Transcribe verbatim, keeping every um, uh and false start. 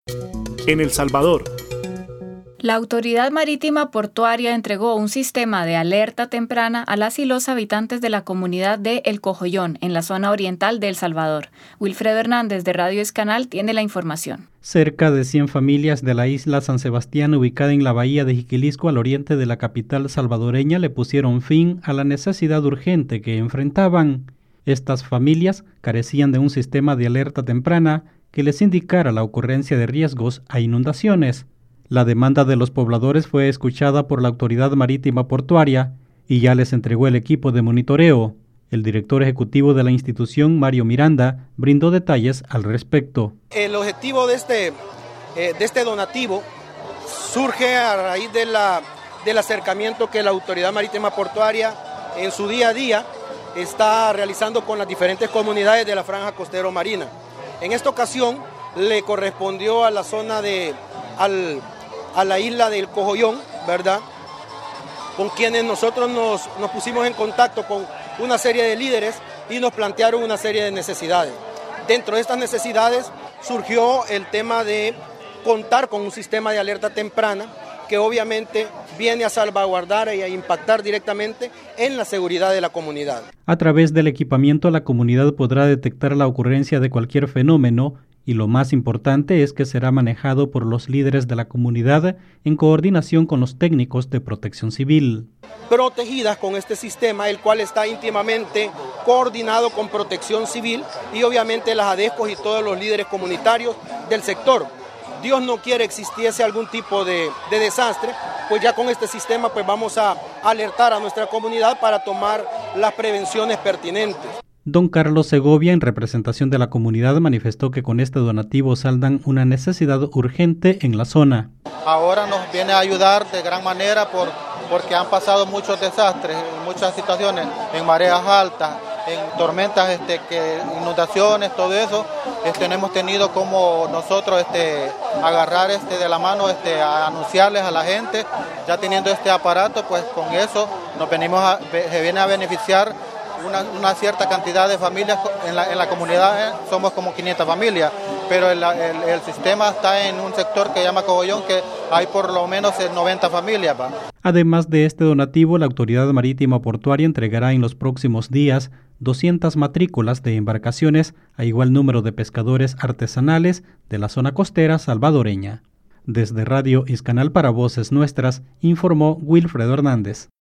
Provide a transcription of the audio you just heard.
En El Salvador. La Autoridad Marítima Portuaria entregó un sistema de alerta temprana a las y los habitantes de la comunidad de El Cojollón, en la zona oriental de El Salvador. Wilfredo Hernández, de Radio Escanal, tiene la información. Cerca de cien familias de la isla San Sebastián, ubicada en la bahía de Jiquilisco, al oriente de la capital salvadoreña, le pusieron fin a la necesidad urgente que enfrentaban. Estas familias carecían de un sistema de alerta temprana que les indicara la ocurrencia de riesgos a inundaciones. La demanda de los pobladores fue escuchada por la Autoridad Marítima Portuaria y ya les entregó el equipo de monitoreo. El director ejecutivo de la institución, Mario Miranda, brindó detalles al respecto. El objetivo de este, eh, de este donativo surge a raíz de la, del acercamiento que la Autoridad Marítima Portuaria en su día a día está realizando con las diferentes comunidades de la franja costero marina. En esta ocasión le correspondió a la zona de... Al, a la isla del Cojollón, ¿verdad? Con quienes nosotros nos, nos pusimos en contacto con una serie de líderes y nos plantearon una serie de necesidades. Dentro de estas necesidades surgió el tema de contar con un sistema de alerta temprana que obviamente viene a salvaguardar y a impactar directamente en la seguridad de la comunidad. A través del equipamiento, la comunidad podrá detectar la ocurrencia de cualquier fenómeno, y lo más importante es que será manejado por los líderes de la comunidad en coordinación con los técnicos de protección civil. Protegidas con este sistema, el cual está íntimamente coordinado con protección civil y obviamente las ADESCOS y todos los líderes comunitarios del sector. Dios no quiere existiese algún tipo de, de desastre, pues ya con este sistema pues vamos a alertar a nuestra comunidad para tomar las prevenciones pertinentes. Don Carlos Segovia, en representación de la comunidad, manifestó que con este donativo saldan una necesidad urgente en la zona. Ahora nos viene a ayudar de gran manera por, porque han pasado muchos desastres, muchas situaciones en mareas altas, en tormentas, este, que, inundaciones, todo eso. Este, no hemos tenido como nosotros este, agarrar este, de la mano, este, a anunciarles a la gente. Ya teniendo este aparato, pues con eso nos venimos a, se viene a beneficiar Una, una cierta cantidad de familias en la, en la comunidad, eh, somos como quinientas familias, pero el, el, el sistema está en un sector que se llama Cogollón, que hay por lo menos noventa familias. ¿va? Además de este donativo, la Autoridad Marítima Portuaria entregará en los próximos días doscientas matrículas de embarcaciones a igual número de pescadores artesanales de la zona costera salvadoreña. Desde Radio Escanal para Voces Nuestras, informó Wilfredo Hernández.